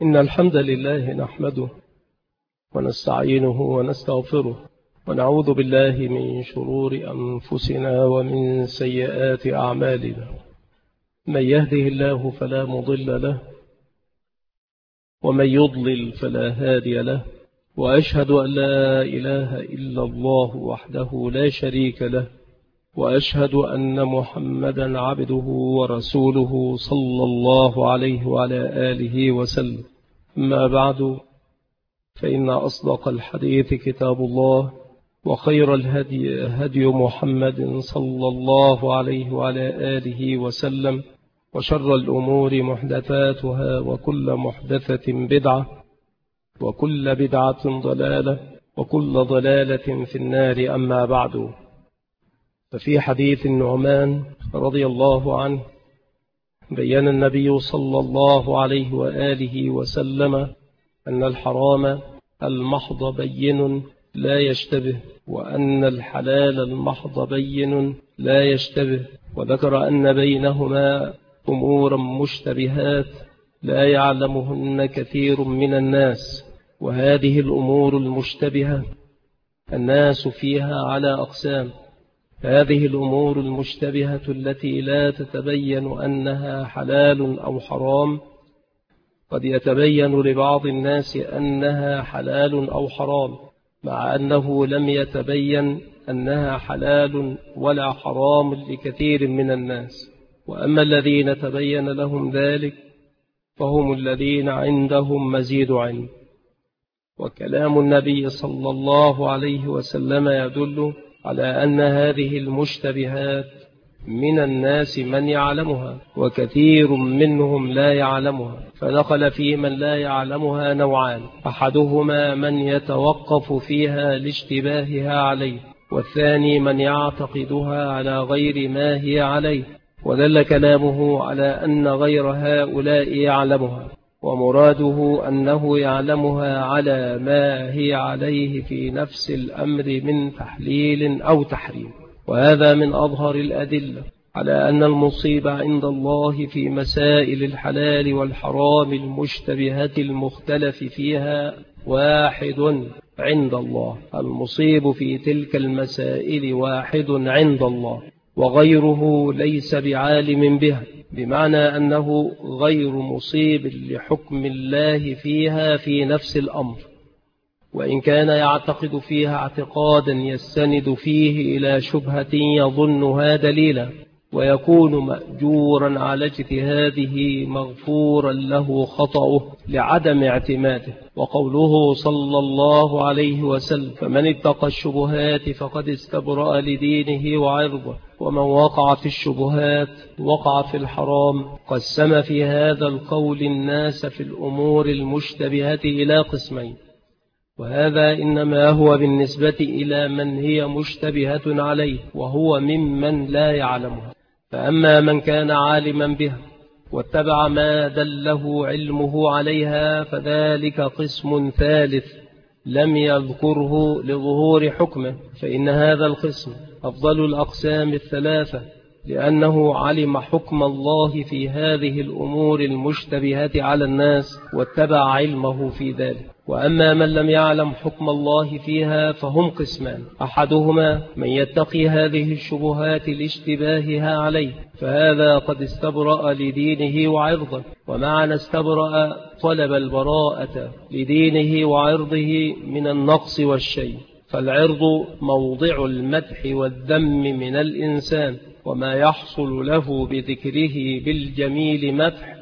إن الحمد لله نحمده ونستعينه ونستغفره ونعوذ بالله من شرور أنفسنا ومن سيئات أعمالنا. من يهده الله فلا مضل له ومن يضلل فلا هادي له، وأشهد أن لا إله إلا الله وحده لا شريك له، وأشهد أن محمدا عبده ورسوله صلى الله عليه وعلى آله وسلم. أما بعد، فإن أصدق الحديث كتاب الله، وخير الهدي هدي محمد صلى الله عليه وعلى آله وسلم، وشر الأمور محدثاتها، وكل محدثة بدعة، وكل بدعة ضلالة، وكل ضلالة في النار. أما بعد، ففي حديث النعمان رضي الله عنه بيّن النبي صلى الله عليه وآله وسلم أن الحرام المحض بين لا يشتبه، وأن الحلال المحض بين لا يشتبه، وذكر أن بينهما أمورا مشتبهات لا يعلمهن كثير من الناس. وهذه الأمور المشتبهة الناس فيها على أقسام. هذه الأمور المشتبهة التي لا تتبين أنها حلال أو حرام، قد يتبين لبعض الناس أنها حلال أو حرام، مع أنه لم يتبين أنها حلال ولا حرام لكثير من الناس. وأما الذين تبين لهم ذلك فهم الذين عندهم مزيد علم. وكلام النبي صلى الله عليه وسلم يدل على أن هذه المشتبهات من الناس من يعلمها، وكثير منهم لا يعلمها. فدخل في من لا يعلمها نوعان: أحدهما من يتوقف فيها لاشتباهها عليه، والثاني من يعتقدها على غير ما هي عليه. ودل كلامه على أن غير هؤلاء يعلمها، ومراده أنه يعلمها على ما هي عليه في نفس الأمر من تحليل أو تحريم. وهذا من أظهر الأدلة على أن المصيب عند الله في مسائل الحلال والحرام المشتبهة المختلف فيها واحد عند الله. المصيب في تلك المسائل واحد عند الله، وغيره ليس بعالم بها، بمعنى أنه غير مصيب لحكم الله فيها في نفس الأمر، وإن كان يعتقد فيها اعتقادا يستند فيه إلى شبهة يظنها دليلا، ويكون مأجورا على اجتهاده مغفورا له خطأه لعدم اعتماده. وقوله صلى الله عليه وسلم: فمن اتقى الشبهات فقد استبرأ لدينه وعرضه، ومن وقع في الشبهات وقع في الحرام. قسم في هذا القول الناس في الأمور المشتبهة إلى قسمين، وهذا إنما هو بالنسبة إلى من هي مشتبهة عليه، وهو ممن لا يعلمها. فأما من كان عالما بها واتبع ما دله علمه عليها فذلك قسم ثالث لم يذكره لظهور حكمه، فإن هذا القسم أفضل الأقسام الثلاثة، لأنه علم حكم الله في هذه الأمور المشتبهة على الناس واتبع علمه في ذلك. وأما من لم يعلم حكم الله فيها فهم قسمان: أحدهما من يتقي هذه الشبهات لاشتباهها عليه، فهذا قد استبرأ لدينه وعرضه. ومعنى استبرأ طلب البراءة لدينه وعرضه من النقص والشيء، فالعرض موضع المدح والذم من الإنسان، وما يحصل له بذكره بالجميل مدح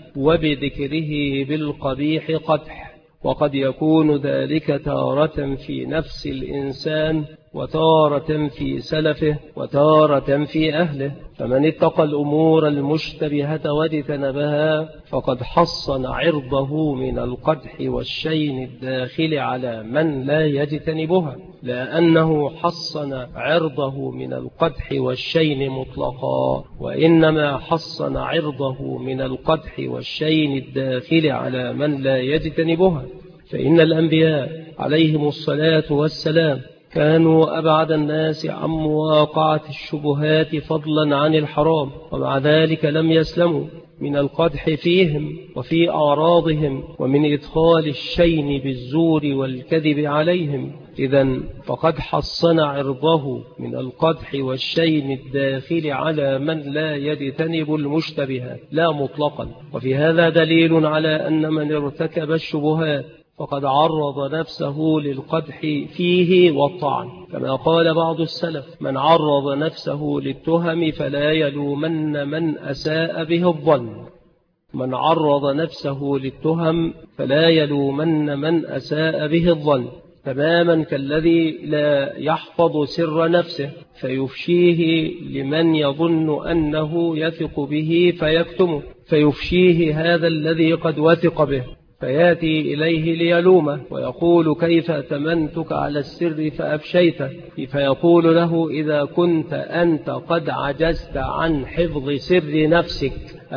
وبذكره بالقبيح قدح. وقد يكون ذلك تارة في نفس الإنسان، وتارة في سلفه، وتارة في أهله. فمن اتقى الأمور المشتبهة واجتنبها فقد حصن عرضه من القدح والشين الداخل على من لا يجتنبها، لأنه حصن عرضه من القدح والشين مطلقا، وإنما حصن عرضه من القدح والشين الداخل على من لا يجتنبها. فإن الأنبياء عليهم الصلاة والسلام كانوا أبعد الناس عن مواقعة الشبهات فضلا عن الحرام، ومع ذلك لم يسلموا، من القدح فيهم وفي أعراضهم ومن إدخال الشين بالزور والكذب عليهم. إذن فقد حصن عرضه من القدح والشين الداخل على من لا يجتنب المشتبهات لا مطلقا. وفي هذا دليل على أن من ارتكب الشبهات فقد عرض نفسه للقدح فيه والطعن، كما قال بعض السلف: من عرض نفسه للتهم فلا يلومن من أساء به الظن. من عرض نفسه للتهم فلا يلومن من أساء به الظن، تماما كالذي لا يحفظ سر نفسه فيفشيه لمن يظن أنه يثق به فيكتمه، فيفشيه هذا الذي قد وثق به فياتي إليه ليلومه ويقول: كيف أتمنتك على السر فأفشيته؟ فيقول له: إذا كنت أنت قد عجزت عن حفظ سر نفسك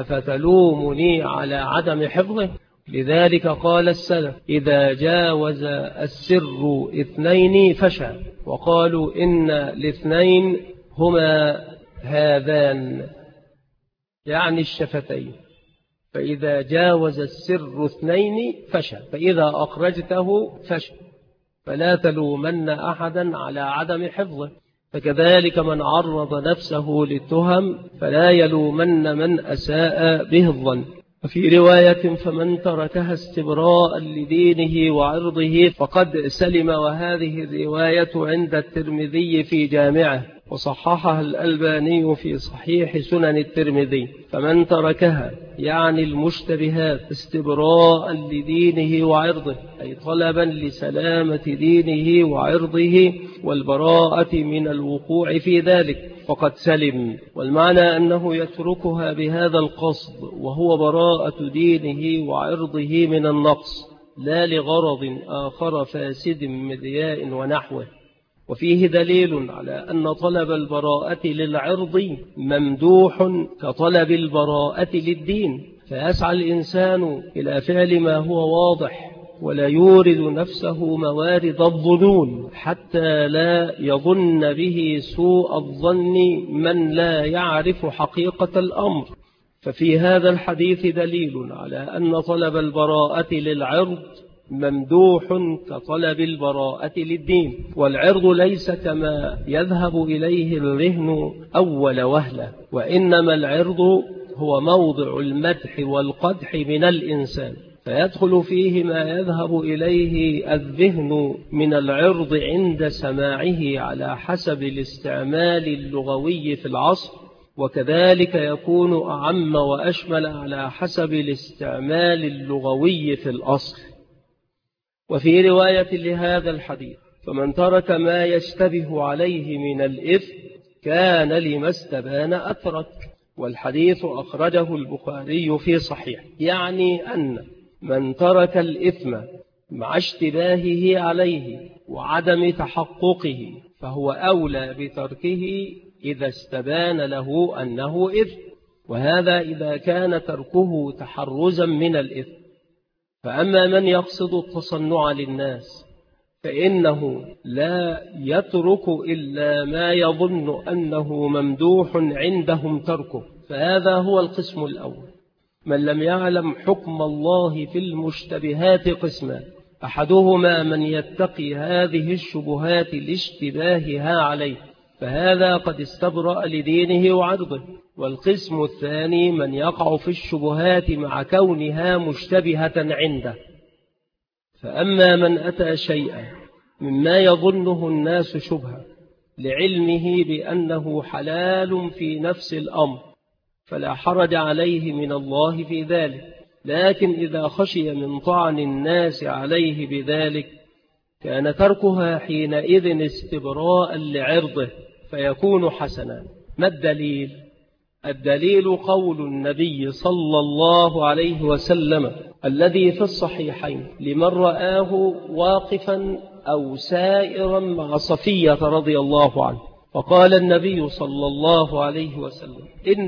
أفتلومني على عدم حفظه؟ لذلك قال السلف: إذا جاوز السر اثنين فشى. وقالوا إن الاثنين هما هذان، يعني الشفتين. فإذا جاوز السر اثنين فشى، فإذا أخرجته فشى، فلا تلومن أحدا على عدم حفظه. فكذلك من عرض نفسه للتهم فلا يلومن من أساء به الظن. وفي رواية: فمن تركها استبراء لدينه وعرضه فقد سلم. وهذه الرواية عند الترمذي في جامعه، وصححها الألباني في صحيح سنن الترمذي. فمن تركها يعني المشتبهات استبراء لدينه وعرضه، أي طلبا لسلامة دينه وعرضه والبراءة من الوقوع في ذلك، فقد سلم. والمعنى أنه يتركها بهذا القصد، وهو براءة دينه وعرضه من النقص، لا لغرض آخر فاسد من رياء ونحوه. وفيه دليل على أن طلب البراءة للعرض ممدوح كطلب البراءة للدين، فيسعى الإنسان إلى فعل ما هو واضح ولا يورد نفسه موارد الظنون حتى لا يظن به سوء الظن من لا يعرف حقيقة الأمر. ففي هذا الحديث دليل على أن طلب البراءة للعرض ممدوح كطلب البراءة للدين. والعرض ليس كما يذهب إليه الذهن أول وهلة، وإنما العرض هو موضع المدح والقدح من الإنسان، فيدخل فيه ما يذهب إليه الذهن من العرض عند سماعه على حسب الاستعمال اللغوي في العصر، وكذلك يكون أعم وأشمل على حسب الاستعمال اللغوي في الأصل. وفي رواية لهذا الحديث: فمن ترك ما يشتبه عليه من الإثم كان لما استبان أترك. والحديث أخرجه البخاري في صحيح، يعني أن من ترك الإثم مع اشتباهه عليه وعدم تحققه فهو أولى بتركه إذا استبان له أنه إثم، وهذا إذا كان تركه تحرزا من الإثم. فأما من يقصد التصنع للناس فإنه لا يترك إلا ما يظن أنه ممدوح عندهم تركه، فهذا هو القسم الأول. من لم يعلم حكم الله في المشتبهات قسمان: أحدهما من يتقي هذه الشبهات لاشتباهها عليه، فهذا قد استبرأ لدينه وعرضه. والقسم الثاني من يقع في الشبهات مع كونها مشتبهة عنده. فأما من أتى شيئا مما يظنه الناس شبهة لعلمه بأنه حلال في نفس الأمر فلا حرج عليه من الله في ذلك، لكن إذا خشي من طعن الناس عليه بذلك كان تركها حينئذ استبراء لعرضه فيكون حسنا. ما الدليل؟ الدليل قول النبي صلى الله عليه وسلم الذي في الصحيحين لمن رآه واقفا أو سائرا مع صفية رضي الله عنه، فقال النبي صلى الله عليه وسلم: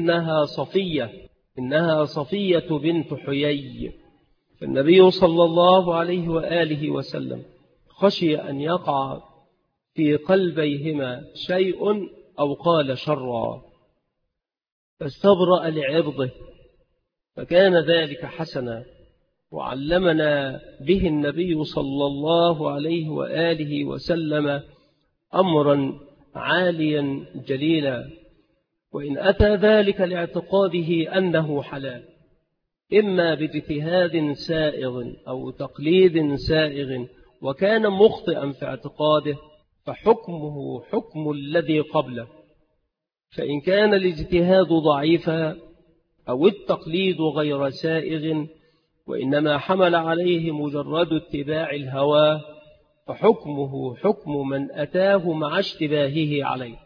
إنها صفية بنت حيي. فالنبي صلى الله عليه وآله وسلم خشي أن يقع في قلبيهما شيء أو قال شرا، فاستبرأ لعرضه فكان ذلك حسنا، وعلمنا به النبي صلى الله عليه وآله وسلم أمرا عاليا جليلا. وإن أتى ذلك لاعتقاده أنه حلال، إما باجتهاد سائغ أو تقليد سائغ، وكان مخطئا في اعتقاده، فحكمه حكم الذي قبله. فإن كان الاجتهاد ضعيفا أو التقليد غير سائغ، وإنما حمل عليه مجرد اتباع الهوى، فحكمه حكم من أتاه مع اشتباهه عليه.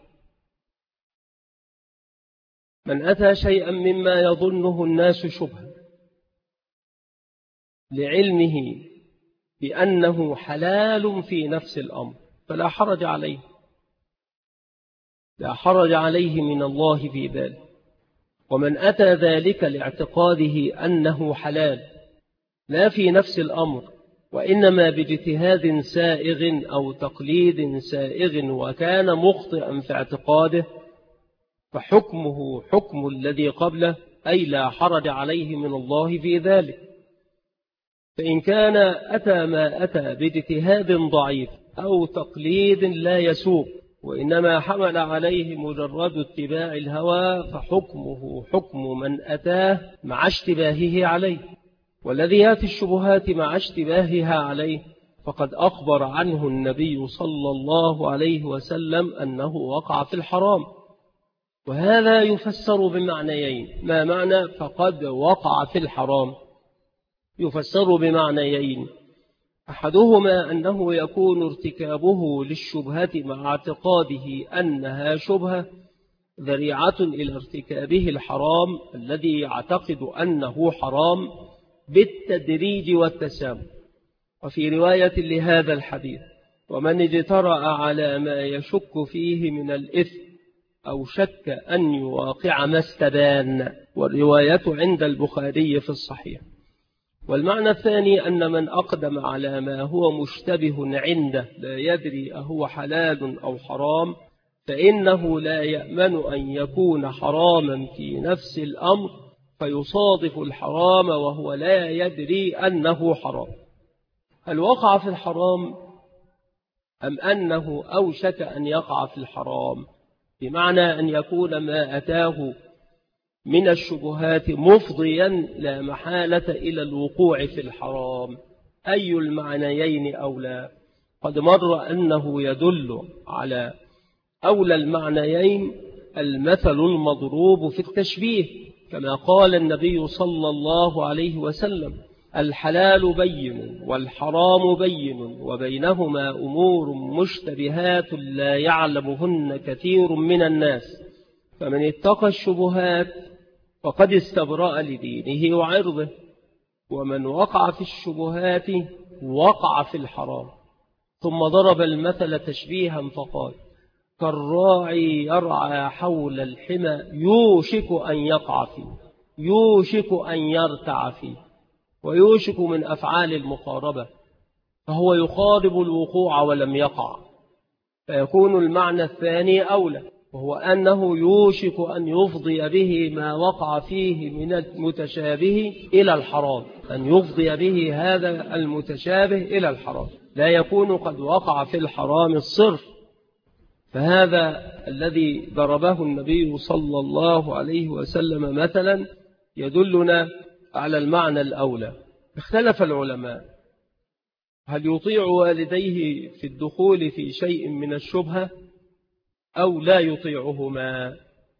من أتى شيئا مما يظنه الناس شبها لعلمه بأنه حلال في نفس الأمر، فلا حرج عليه، لا حرج عليه من الله في ذلك. ومن أتى ذلك لاعتقاده أنه حلال لا في نفس الأمر، وإنما باجتهاد سائغ أو تقليد سائغ، وكان مخطئا في اعتقاده، فحكمه حكم الذي قبله، أي لا حرج عليه من الله في ذلك. فإن كان أتى ما أتى باجتهاد ضعيف أو تقليد لا يسوق، وإنما حمل عليه مجرد اتباع الهوى، فحكمه حكم من أتاه مع اشتباهه عليه. والذي يأتي الشبهات مع اشتباهها عليه فقد أخبر عنه النبي صلى الله عليه وسلم أنه وقع في الحرام. وهذا يفسر بمعنيين. ما معنى فقد وقع في الحرام؟ يفسر بمعنيين. أحدهما أنه يكون ارتكابه للشبهة مع اعتقاده أنها شبهة ذريعة إلى ارتكابه الحرام الذي يعتقد أنه حرام بالتدريج والتسامح. وفي رواية لهذا الحديث: ومن اجترأ على ما يشك فيه من الإثم أو شك أن يواقع ما استبان. والرواية عند البخاري في الصحيح. والمعنى الثاني أن من أقدم على ما هو مشتبه عنده لا يدري أهو حلال أو حرام، فإنه لا يأمن أن يكون حراما في نفس الأمر فيصادف الحرام وهو لا يدري أنه حرام. هل وقع في الحرام أم أنه أوشك أن يقع في الحرام؟ بمعنى أن يكون ما أتاه من الشبهات مفضيا لا محالة إلى الوقوع في الحرام. أي المعنيين أولى؟ قد مر أنه يدل على أولى المعنيين المثل المضروب في التشبيه، كما قال النبي صلى الله عليه وسلم: الحلال بين والحرام بين وبينهما أمور مشتبهات لا يعلمهن كثير من الناس، فمن اتقى الشبهات فقد استبرأ لدينه وعرضه، ومن وقع في الشبهات وقع في الحرام. ثم ضرب المثل تشبيها فقال: كالراعي يرعى حول الحمى يوشك أن يقع فيه، يوشك أن يرتع فيه. ويوشك من أفعال المقاربة، فهو يقارب الوقوع ولم يقع، فيكون المعنى الثاني أولى، وهو أنه يوشك أن يفضي به ما وقع فيه من المتشابه إلى الحرام، أن يفضي به هذا المتشابه إلى الحرام، لا يكون قد وقع في الحرام الصرف. فهذا الذي ضربه النبي صلى الله عليه وسلم مثلا يدلنا على المعنى الأولى. اختلف العلماء: هل يطيع والديه في الدخول في شيء من الشبهة أو لا يطيعهما؟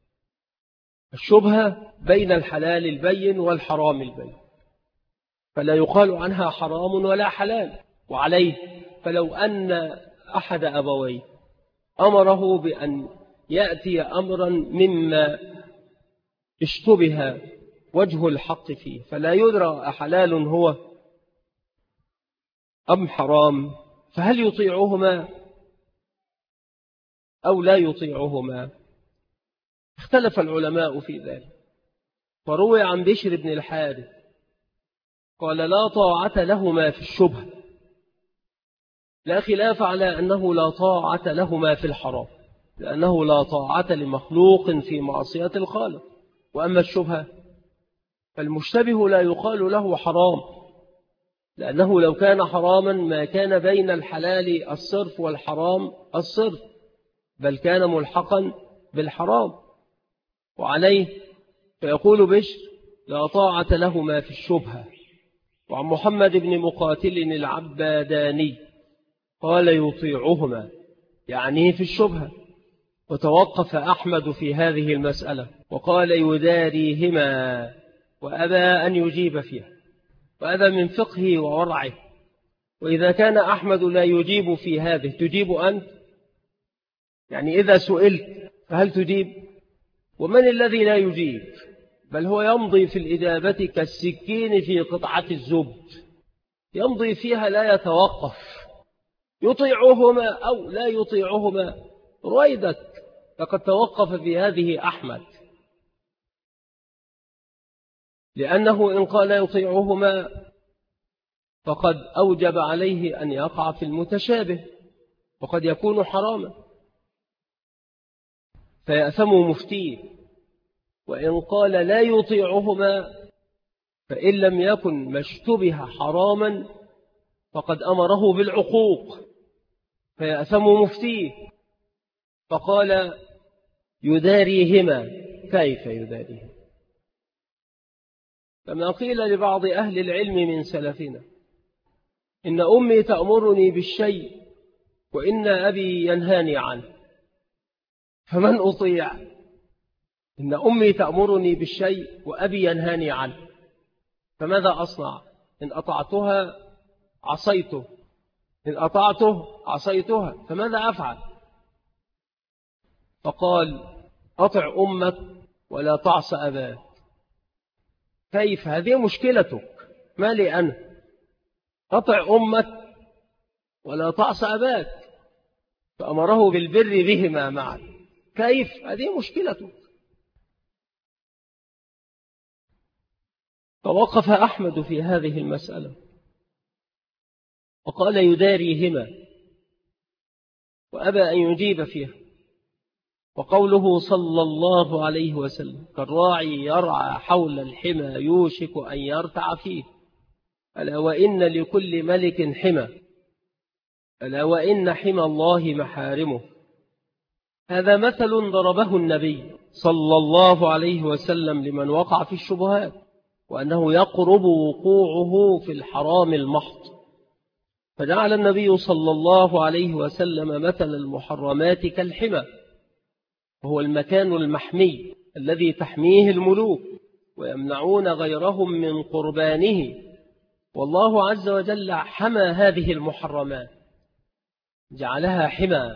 الشبهة بين الحلال البين والحرام البين، فلا يقال عنها حرام ولا حلال. وعليه فلو أن أحد أبويه أمره بأن يأتي أمرا مما اشتبه وجه الحق فيه، فلا يدرى أحلال هو أم حرام، فهل يطيعهما أو لا يطيعهما؟ اختلف العلماء في ذلك. فروي عن بشر بن الحارث قال: لا طاعة لهما في الشبهة، لا خلاف على أنه لا طاعة لهما في الحرام، لأنه لا طاعة لمخلوق في معصية الخالق. وأما الشبهة فالمشتبه لا يقال له حرام، لأنه لو كان حراما ما كان بين الحلال الصرف والحرام الصرف، بل كان ملحقا بالحرام. وعليه فيقول بشر: لا طاعة لهما في الشبهة. وعن محمد بن مقاتل العباداني قال: يطيعهما يعني في الشبهة. وتوقف أحمد في هذه المسألة وقال: يداريهما، وأبى أن يجيب فيها، وهذا من فقهه وورعه. وإذا كان أحمد لا يجيب في هذه تجيب أنت؟ يعني إذا سئلت فهل تجيب؟ ومن الذي لا يجيب؟ بل هو يمضي في الإجابة كالسكين في قطعة الزبد، يمضي فيها لا يتوقف، يطيعهما أو لا يطيعهما رويدك. لقد توقف في هذه أحمد، لأنه إن قال يطيعهما فقد أوجب عليه أن يقع في المتشابه، وقد يكون حراما فيأثم مفتيه. وإن قال لا يطيعهما فإن لم يكن ما اشتبه حراما فقد أمره بالعقوق فيأثم مفتيه. فقال: يداريهما. كيف يداريهما؟ كما قيل لبعض أهل العلم من سلفنا: إن أمي تأمرني بالشيء وإن أبي ينهاني عنه، فمن أطيع؟ إن أمي تأمرني بالشيء وأبي ينهاني عنه، فماذا أصنع؟ إن أطعتها عصيته، إن أطعته عصيتها، فماذا أفعل؟ فقال: أطع أمك ولا تعص أباك. كيف؟ هذه مشكلتك، ما لي أنا. أطع أمك ولا تعص أباك، فأمره بالبر بهما معا. كيف؟ هذه مشكلتك. فوقف أحمد في هذه المسألة وقال: يداريهما، وأبى أن يجيب فيها. وقوله صلى الله عليه وسلم: كالراعي يرعى حول الحمى يوشك أن يرتع فيه، ألا وإن لكل ملك حمى، ألا وإن حمى الله محارمه. هذا مثل ضربه النبي صلى الله عليه وسلم لمن وقع في الشبهات، وأنه يقرب وقوعه في الحرام المحض. فجعل النبي صلى الله عليه وسلم مثل المحرمات كالحمى، وهو المكان المحمي الذي تحميه الملوك ويمنعون غيرهم من قربانه. والله عز وجل حمى هذه المحرمات، جعلها حمى،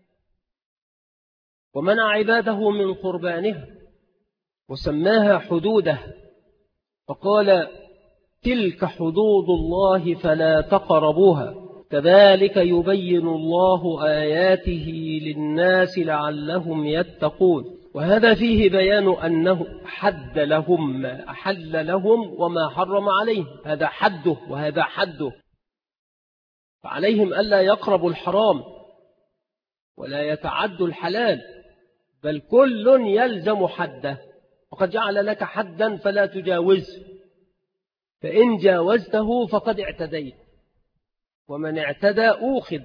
ومنع عباده من قربانها وسماها حدوده، فقال: تلك حدود الله فلا تقربوها، كذلك يبين الله آياته للناس لعلهم يتقون. وهذا فيه بيان أنه حد لهم ما أحل لهم وما حرم عليهم، هذا حده وهذا حده، فعليهم ألا يقربوا الحرام ولا يتعدوا الحلال، بل كل يلزم حده. وقد جعل لك حدا فلا تجاوزه، فإن جاوزته فقد اعتديت، ومن اعتدى أوخذ.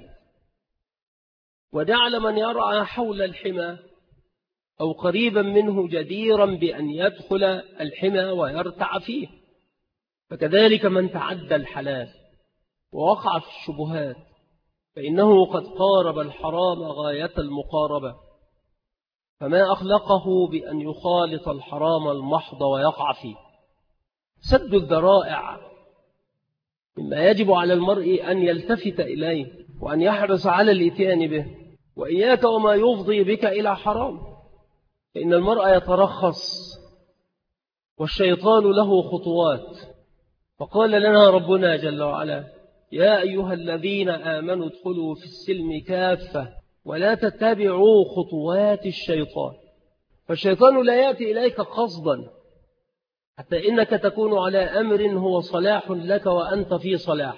وجعل من يرعى حول الحمى أو قريبا منه جديرا بأن يدخل الحمى ويرتع فيه. فكذلك من تعدى الحلال ووقع في الشبهات فإنه قد قارب الحرام غاية المقاربة، فما أخلقه بأن يخالط الحرام المحض ويقع فيه. سد الذرائع مما يجب على المرء أن يلتفت إليه وأن يحرص على الإتيان به، وإياك وما يفضي بك إلى حرام، فإن المرء يترخص والشيطان له خطوات. فقال لنا ربنا جل وعلا: يا أيها الذين آمنوا ادخلوا في السلم كافة ولا تتبعوا خطوات الشيطان. فالشيطان لا يأتي إليك قصدا، حتى إنك تكون على أمر هو صلاح لك وأنت في صلاح،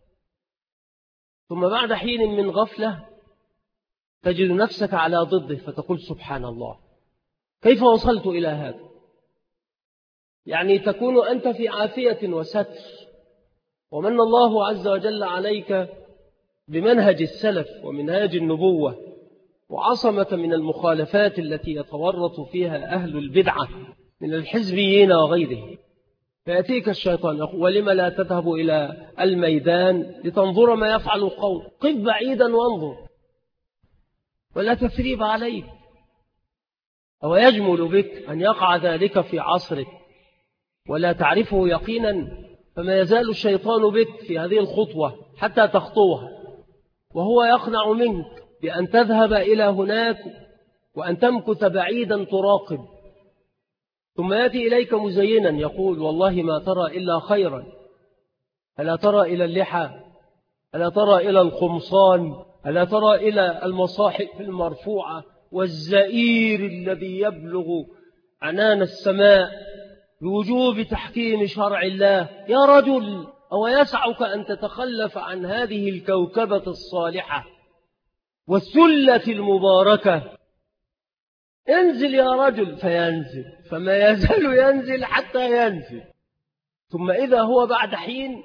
ثم بعد حين من غفلة تجد نفسك على ضده فتقول: سبحان الله، كيف وصلت إلى هذا؟ يعني تكون أنت في عافية وستر. ومن الله عز وجل عليك بمنهج السلف ومنهاج النبوة، وعصمة من المخالفات التي يتورط فيها أهل البدعة من الحزبيين وغيره. فيأتيك الشيطان يقول: ولم لا تذهب إلى الميدان لتنظر ما يفعل القوم؟ قف بعيدا وانظر، ولا تثريب عليك. أو يجمل بك أن يقع ذلك في عصرك ولا تعرفه يقينا، فما يزال الشيطان بك في هذه الخطوة حتى تخطوها، وهو يقنع منك بأن تذهب إلى هناك وأن تمكث بعيدا تراقب، ثم يأتي إليك مزينا يقول: والله ما ترى إلا خيرا، ألا ترى إلى اللحى، ألا ترى إلى القمصان، ألا ترى إلى المصاحف المرفوعة والزئير الذي يبلغ عنان السماء بوجوب تحكيم شرع الله؟ يا رجل، أو يسعك أن تتخلف عن هذه الكوكبة الصالحة والسلة المباركة؟ انزل يا رجل. فينزل، فما يزال ينزل حتى ينزل، ثم إذا هو بعد حين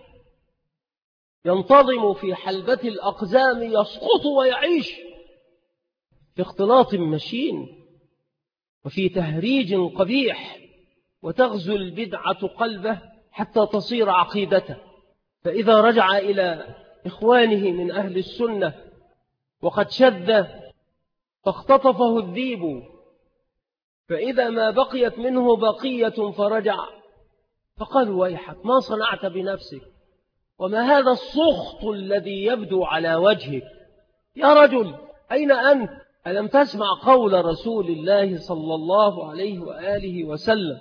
ينتظم في حلبة الأقزام، يسقط ويعيش في اختلاط مشين وفي تهريج قبيح، وتغزو البدعة قلبه حتى تصير عقيدته. فإذا رجع إلى إخوانه من أهل السنة وقد شذ فاختطفه الذيب، فإذا ما بقيت منه بقية فرجع فقالوا: ويحك، ما صنعت بنفسك؟ وما هذا السخط الذي يبدو على وجهك؟ يا رجل، أين أنت؟ ألم تسمع قول رسول الله صلى الله عليه وآله وسلم: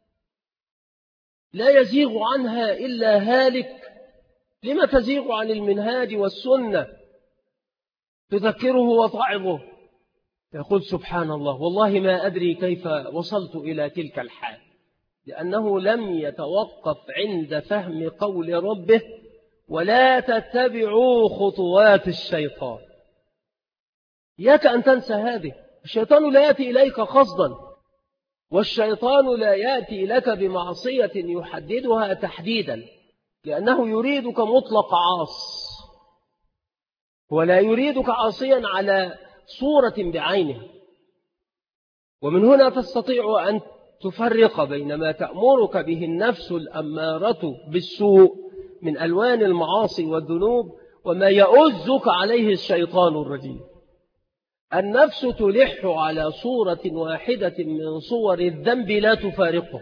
لا يزيغ عنها إلا هالك؟ لما تزيغ عن المنهاج والسنة؟ تذكره وتعظه. يقول: سبحان الله، والله ما أدري كيف وصلت إلى تلك الحال، لأنه لم يتوقف عند فهم قول ربه: ولا تتبعوا خطوات الشيطان. إياك أن تنسى هذه. الشيطان لا يأتي إليك قصدا، والشيطان لا يأتي لك بمعصية يحددها تحديدا، لأنه يريدك مطلق عاص، ولا يريدك عاصيا على صورة بعينها. ومن هنا تستطيع أن تفرق بين ما تأمرك به النفس الأمارة بالسوء من ألوان المعاصي والذنوب، وما يؤزك عليه الشيطان الرجيم. النفس تلح على صورة واحدة من صور الذنب لا تفارقه،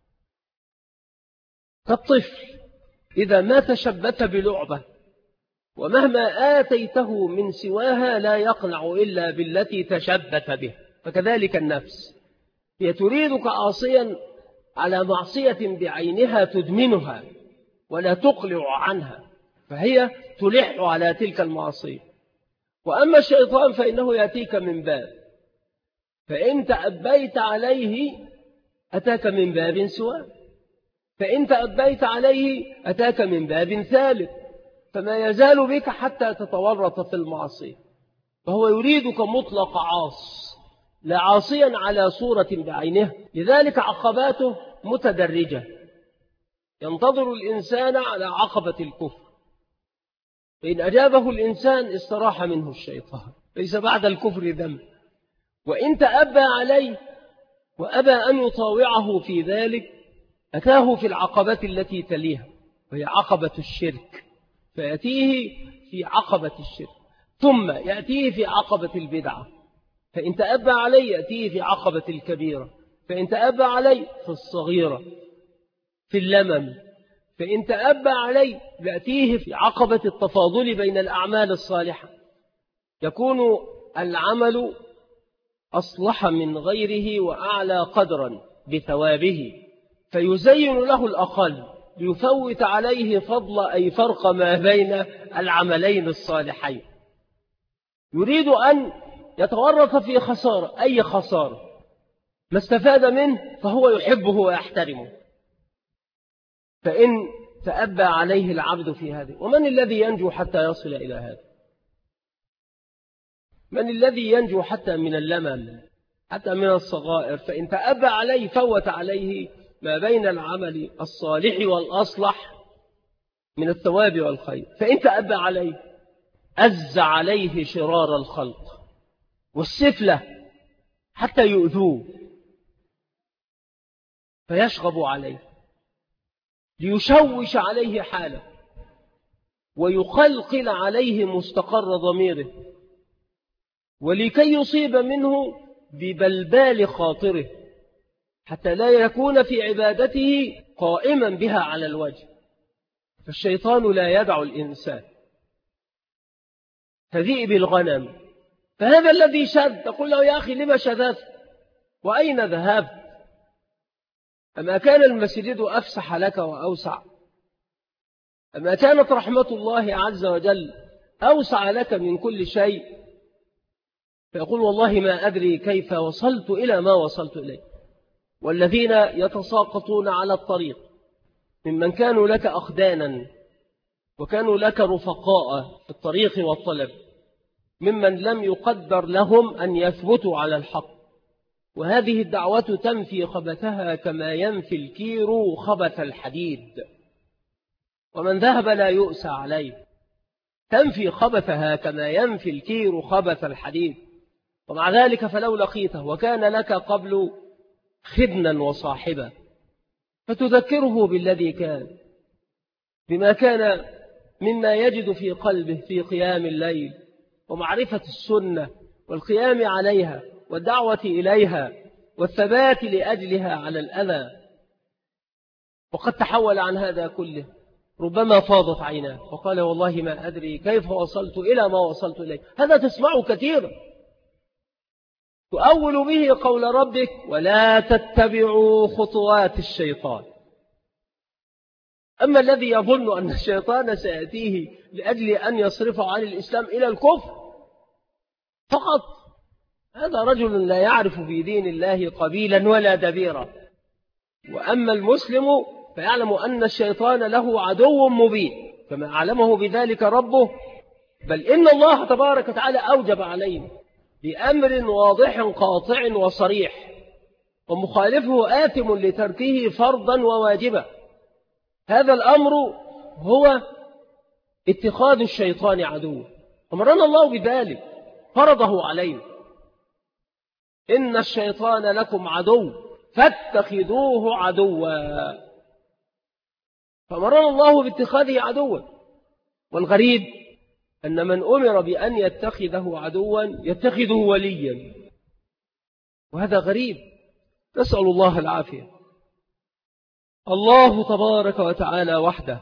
كالطفل إذا ما تشبث بلعبة ومهما آتيته من سواها لا يقنع إلا بالتي تشبث به، فكذلك النفس هي تريدك عاصيا على معصية بعينها تدمنها ولا تقلع عنها، فهي تلح على تلك المعصية. وأما الشيطان فإنه يأتيك من باب، فإن تأبيت عليه أتاك من باب سواء، فإن تأبيت عليه أتاك من باب ثالث، فما يزال بك حتى تتورط في المعصية. فهو يريدك مطلق عاص، لا عاصيا على صورة بعينها. لذلك عقباته متدرجة، ينتظر الإنسان على عقبة الكفر، فإن أجابه الإنسان استراح منه الشيطان، ليس بعد الكفر ذنب. وإن تأبى عليه وأبى أن يطاوعه في ذلك أتاه في العقبة التي تليها، وهي عقبة الشرك، فيأتيه في عقبة الشرك، ثم يأتيه في عقبة البدعة. فإن تأبى عليه يأتيه في عقبة الكبيرة، فإن تأبى عليه في الصغيرة في اللمم، فإن تأبى عليه يأتيه في عقبة التفاضل بين الأعمال الصالحة، يكون العمل أصلح من غيره وأعلى قدرا بثوابه، فيزين له الأقل ليفوت عليه فضل أي فرق ما بين العملين الصالحين. يريد أن يتورط في خسارة، أي خسارة ما استفاد منه فهو يحبه ويحترمه. فإن تأبى عليه العبد في هذه، ومن الذي ينجو حتى يصل إلى هذا؟ من الذي ينجو حتى من اللمم، حتى من الصغائر؟ فإن تأبى عليه فوت عليه ما بين العمل الصالح والأصلح من الثواب والخير، فإن تأبى عليه أز عليه شرار الخلق والسفلة حتى يؤذوه، فيشغب عليه ليشوش عليه حاله ويقلقل عليه مستقر ضميره، ولكي يصيب منه ببلبال خاطره حتى لا يكون في عبادته قائما بها على الوجه. فالشيطان لا يدع الإنسان كذئب الغنم، فهذا الذي شذ تقول له يا أخي لما شذذت وأين ذهبت؟ أما كان المسجد أفسح لك وأوسع؟ أما كانت رحمة الله عز وجل أوسع لك من كل شيء؟ فيقول والله ما أدري كيف وصلت إلى ما وصلت إليه. والذين يتساقطون على الطريق ممن كانوا لك أخدانا وكانوا لك رفقاء في الطريق والطلب، ممن لم يقدر لهم أن يثبتوا على الحق، وهذه الدعوة تنفي خبثها كما ينفي الكير خبث الحديد، ومن ذهب لا يؤسى عليه. تنفي خبثها كما ينفي الكير خبث الحديد. ومع ذلك فلو لقيته وكان لك قبل خدنا وصاحبا فتذكره بالذي كان، بما كان مما يجد في قلبه في قيام الليل ومعرفة السنة والقيام عليها والدعوة إليها والثبات لأجلها على الأذى، وقد تحول عن هذا كله، ربما فاضت عيناه وقال والله ما أدري كيف وصلت إلى ما وصلت إليه. هذا تسمعه كثيرا، تؤول به قول ربك ولا تتبعوا خطوات الشيطان. أما الذي يظن أن الشيطان سيأتيه لأجل أن يصرف عن الإسلام إلى الكفر فقط، هذا رجل لا يعرف في دين الله قبيلا ولا دبيرا. وأما المسلم فيعلم أن الشيطان له عدو مبين كما أعلمه بذلك ربه، بل إن الله تبارك وتعالى أوجب عليه بأمر واضح قاطع وصريح، ومخالفه آثم لتركه فرضا وواجبا. هذا الأمر هو اتخاذ الشيطان عدوا، أمرنا الله بذلك، فرضه علينا. إن الشيطان لكم عدو فاتخذوه عدوا، فأمرنا الله باتخاذه عدوا. والغريب أن من أمر بأن يتخذه عدوا يتخذه وليا، وهذا غريب، نسأل الله العافية. الله تبارك وتعالى وحده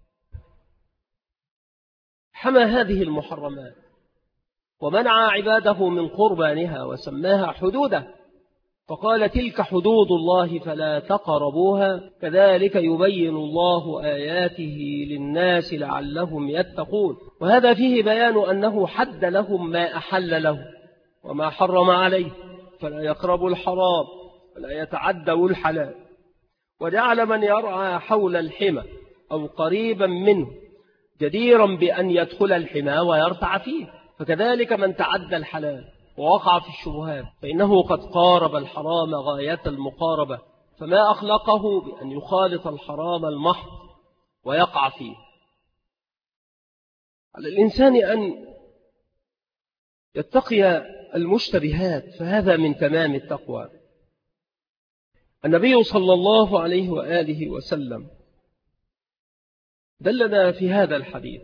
حمى هذه المحرمات ومنع عباده من قربانها وسماها حدوده، فقال تلك حدود الله فلا تقربوها كذلك يبين الله آياته للناس لعلهم يتقون. وهذا فيه بيان أنه حد لهم ما أحل له وما حرم عليه، فلا يقربوا الحرام ولا يتعدوا الحلال، وجعل من يرعى حول الحمى أو قريبا منه جديرا بأن يدخل الحمى ويرتع فيه، فكذلك من تعدى الحلال ووقع في الشبهات فإنه قد قارب الحرام غاية المقاربة، فما أخلقه بأن يخالط الحرام المحض ويقع فيه. على الإنسان أن يتقي المشتبهات، فهذا من تمام التقوى. النبي صلى الله عليه وآله وسلم دلنا في هذا الحديث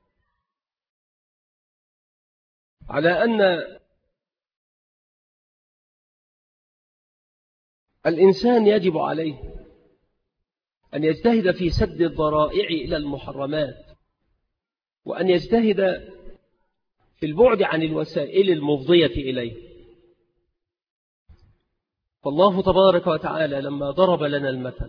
على أن الإنسان يجب عليه أن يجتهد في سد الذرائع إلى المحرمات، وأن يجتهد في البعد عن الوسائل المفضية إليه. فالله تبارك وتعالى لما ضرب لنا المثل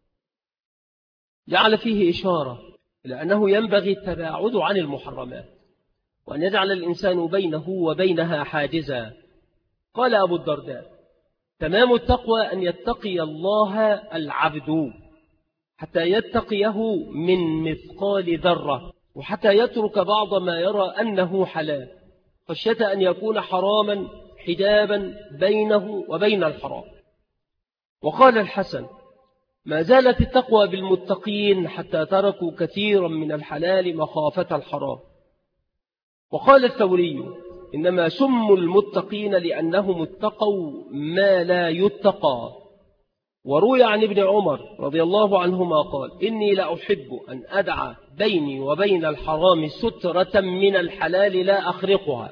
جعل فيه إشارة إلى أنه ينبغي التباعد عن المحرمات، وأن يجعل الإنسان بينه وبينها حاجزا. قال أبو الدرداء تمام التقوى أن يتقي الله العبد حتى يتقيه من مثقال ذرة، وحتى يترك بعض ما يرى أنه حلال خشية أن يكون حراما حجابا بينه وبين الحرام. وقال الحسن ما زالت التقوى بالمتقين حتى تركوا كثيرا من الحلال مخافة الحرام. وقال الثوري: إنما سموا المتقين لأنهم اتقوا ما لا يتقى. وروي عن ابن عمر رضي الله عنهما قال: إني لأحب أن أدع بيني وبين الحرام سترة من الحلال لا أخرقها.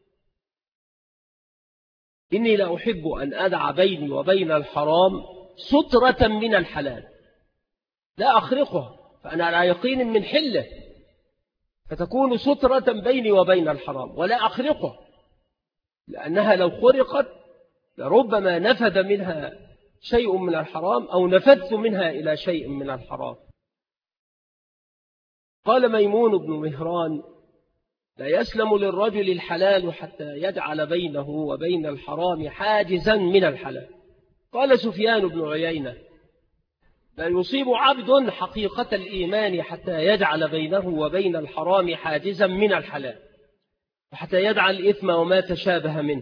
إني لأحب أن أدع بيني وبين الحرام سترة من الحلال لا أخرقها، فأنا على يقين من حله، فتكون سترة بيني وبين الحرام ولا أخرقها، لأنها لو خرقت لربما نفذ منها شيء من الحرام أو نفذت منها إلى شيء من الحرام. قال ميمون بن مهران: لا يسلم للرجل الحلال حتى يجعل بينه وبين الحرام حاجزا من الحلال. قال سفيان بن عيينة: لا يصيب عبد حقيقة الإيمان حتى يجعل بينه وبين الحرام حاجزا من الحلال، وحتى يدع الإثم وما تشابه منه.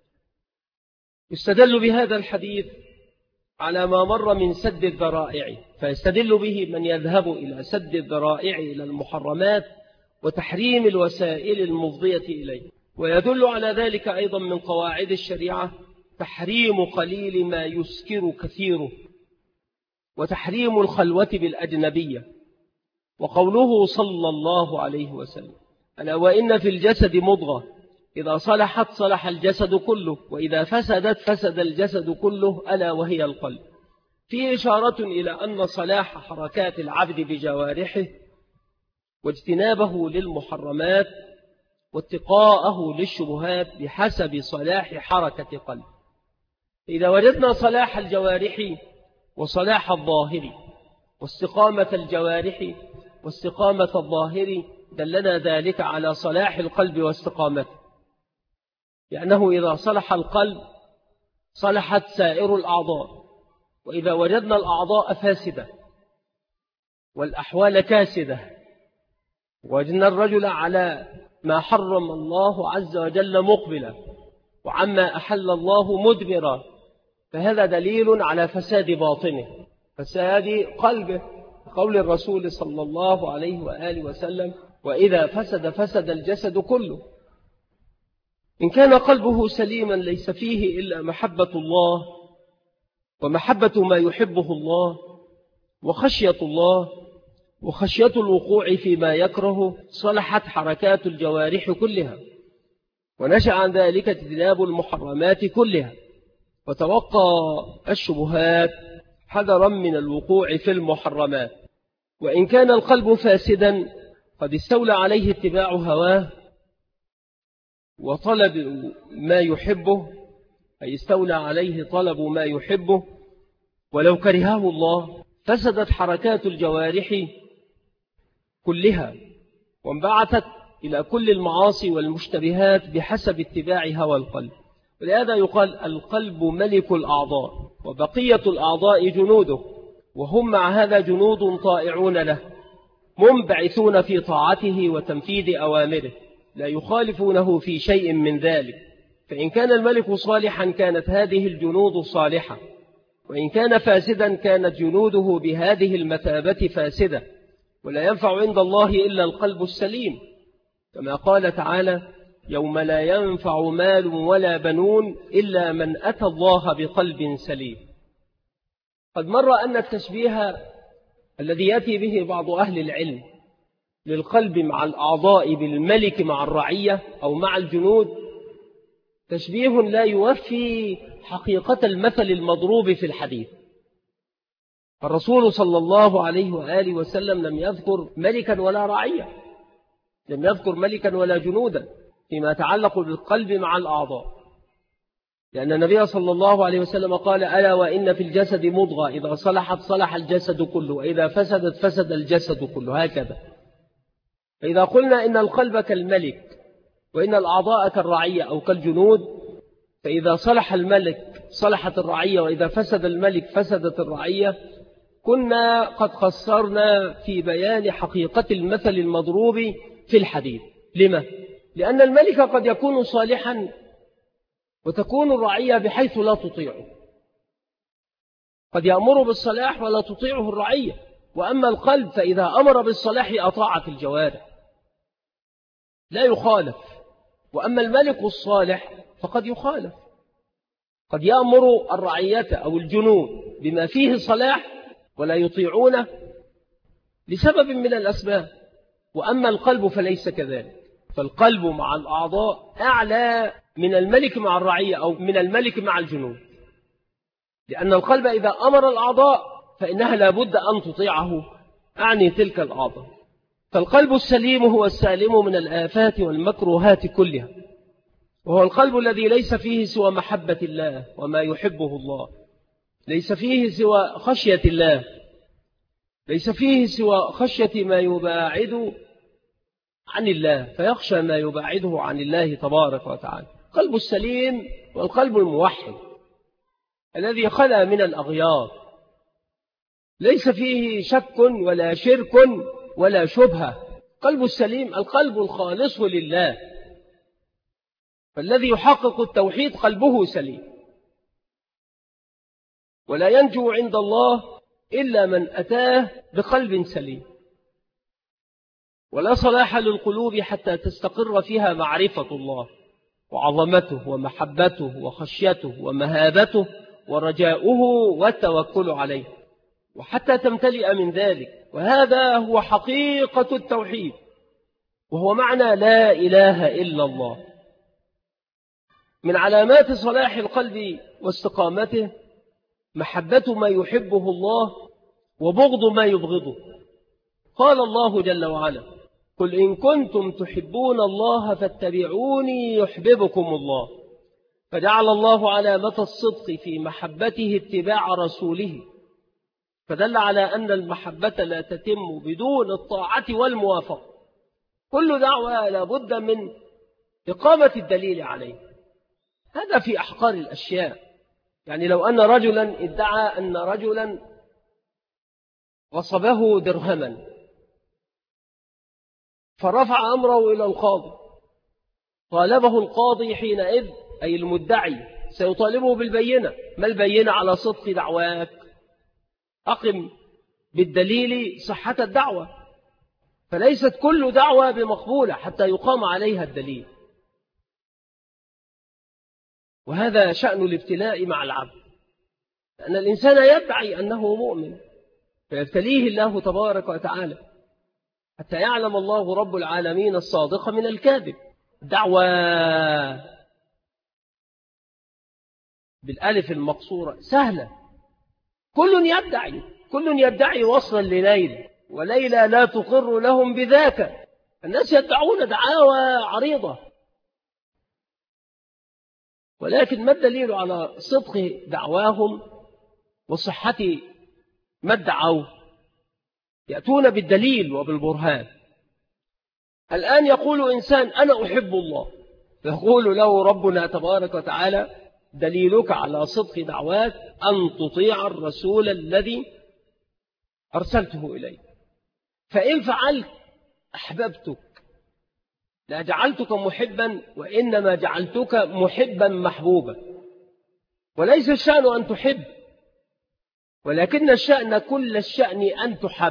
يستدل بهذا الحديث على ما مر من سد الذرائع، فيستدل به من يذهب إلى سد الذرائع إلى المحرمات وتحريم الوسائل المفضية إليه. ويدل على ذلك أيضا من قواعد الشريعة تحريم قليل ما يسكر كثيره، وتحريم الخلوة بالأجنبية. وقوله صلى الله عليه وسلم: ألا وإن في الجسد مضغة إذا صلحت صلح الجسد كله وإذا فسدت فسد الجسد كله ألا وهي القلب، فيه إشارة إلى أن صلاح حركات العبد بجوارحه واجتنابه للمحرمات واتقاءه للشبهات بحسب صلاح حركة قلب. إذا وجدنا صلاح الجوارح وصلاح الظاهر واستقامة الجوارح واستقامة الظاهر دلنا ذلك على صلاح القلب واستقامته، لأنه إذا صلح القلب صلحت سائر الأعضاء. وإذا وجدنا الأعضاء فاسدة والأحوال كاسدة، وجدنا الرجل على ما حرم الله عز وجل مقبلا وعما أحل الله مدبرا، فهذا دليل على فساد باطنه، فساد قلبه. قول الرسول صلى الله عليه وآله وسلم: وإذا فسد فسد الجسد كله. إن كان قلبه سليما ليس فيه إلا محبة الله ومحبة ما يحبه الله وخشية الله وخشية الوقوع فيما يكره، صلحت حركات الجوارح كلها، ونشأ عن ذلك اجتناب المحرمات كلها، وتوقى الشبهات حذرا من الوقوع في المحرمات. وإن كان القلب فاسدا قد استولى عليه اتباع هواه وطلب ما يحبه، أي استولى عليه طلب ما يحبه ولو كرهه الله، فسدت حركات الجوارح كلها وانبعثت إلى كل المعاصي والمشتبهات بحسب اتباع هوى القلب. ولهذا يقال: القلب ملك الأعضاء وبقية الأعضاء جنوده، وهم مع هذا جنود طائعون له منبعثون في طاعته وتنفيذ أوامره، لا يخالفونه في شيء من ذلك. فإن كان الملك صالحا كانت هذه الجنود صالحة، وإن كان فاسدا كانت جنوده بهذه المثابة فاسدة، ولا ينفع عند الله إلا القلب السليم، كما قال تعالى: يوم لا ينفع مال ولا بنون إلا من أتى الله بقلب سليم. قد مر أن التشبيه الذي يأتي به بعض أهل العلم للقلب مع الأعضاء بالملك مع الرعية أو مع الجنود تشبيه لا يوفي حقيقة المثل المضروب في الحديث. الرسول صلى الله عليه وآله وسلم لم يذكر ملكا ولا رعية، لم يذكر ملكا ولا جنودا فيما يتعلق بالقلب مع الأعضاء، لأن النبي صلى الله عليه وسلم قال: ألا وإن في الجسد مضغة إذا صلحت صلح الجسد كله وإذا فسدت فسد الجسد كله، هكذا. فإذا قلنا إن القلب كالملك وإن الأعضاء كالرعية أو كالجنود، فإذا صلح الملك صلحت الرعية وإذا فسد الملك فسدت الرعية، كنا قد قصرنا في بيان حقيقة المثل المضروب في الحديث. لما؟ لأن الملك قد يكون صالحا وتكون الرعية بحيث لا تطيعه، قد يأمر بالصلاح ولا تطيعه الرعية، وأما القلب فإذا أمر بالصلاح أطاعت الجوارح لا يخالف. وأما الملك الصالح فقد يخالف، قد يأمر الرعية أو الجنود بما فيه صلاح ولا يطيعونه لسبب من الأسباب. وأما القلب فليس كذلك، فالقلب مع الأعضاء أعلى من الملك مع الرعية أو من الملك مع الجنود، لأن القلب إذا أمر الأعضاء فإنها لابد أن تطيعه، أعني تلك الأعضاء. فالقلب السليم هو السالم من الآفات والمكروهات كلها، وهو القلب الذي ليس فيه سوى محبة الله وما يحبه الله، ليس فيه سوى خشية الله، ليس فيه سوى خشية ما يباعد عن الله، فيخشى ما يباعده عن الله تبارك وتعالى. قلب السليم والقلب الموحد الذي خلا من الأغيار، ليس فيه شك ولا شرك ولا شبهة. قلب السليم القلب الخالص لله، فالذي يحقق التوحيد قلبه سليم، ولا ينجو عند الله إلا من أتاه بقلب سليم. ولا صلاح للقلوب حتى تستقر فيها معرفة الله وعظمته ومحبته وخشيته ومهابته ورجاؤه والتوكل عليه، وحتى تمتلئ من ذلك. وهذا هو حقيقة التوحيد، وهو معنى لا إله إلا الله. من علامات صلاح القلب واستقامته محبة ما يحبه الله وبغض ما يبغضه. قال الله جل وعلا: قل إن كنتم تحبون الله فاتبعوني يحببكم الله. فجعل الله علامة الصدق في محبته اتباع رسوله، فدل على أن المحبة لا تتم بدون الطاعة والموافقة. كل دعوة لا بد من إقامة الدليل عليه، هذا في أحقار الأشياء. يعني لو أن رجلا ادعى أن رجلا غصبه درهما، فرفع أمره إلى القاضي، طالبه القاضي حينئذ أي المدعي سيطالبه بالبينة. ما البينة على صدق دعواك؟ أقم بالدليل صحة الدعوة. فليست كل دعوة بمقبولة حتى يقام عليها الدليل، وهذا شأن الابتلاء مع العبد، لأن الإنسان يدعي أنه مؤمن فيبتليه الله تبارك وتعالى حتى يعلم الله رب العالمين الصادق من الكاذب. دعوة بالألف المقصورة سهلة، كل يدعي وصلا لليلى، وليلى لا تقر لهم بذاك. الناس يدعون دعاوى عريضة، ولكن ما الدليل على صدق دعواهم وصحة ما ادعوا؟ يأتون بالدليل وبالبرهان. الآن يقول إنسان أنا أحب الله، فيقول له ربنا تبارك وتعالى: دليلك على صدق دعواك أن تطيع الرسول الذي أرسلته إليك، فإن فعلت أحببتك، لا جعلتك محبا وإنما جعلتك محبا محبوبا. وليس الشأن أن تحب، ولكن الشأن كل الشأن أن تحب.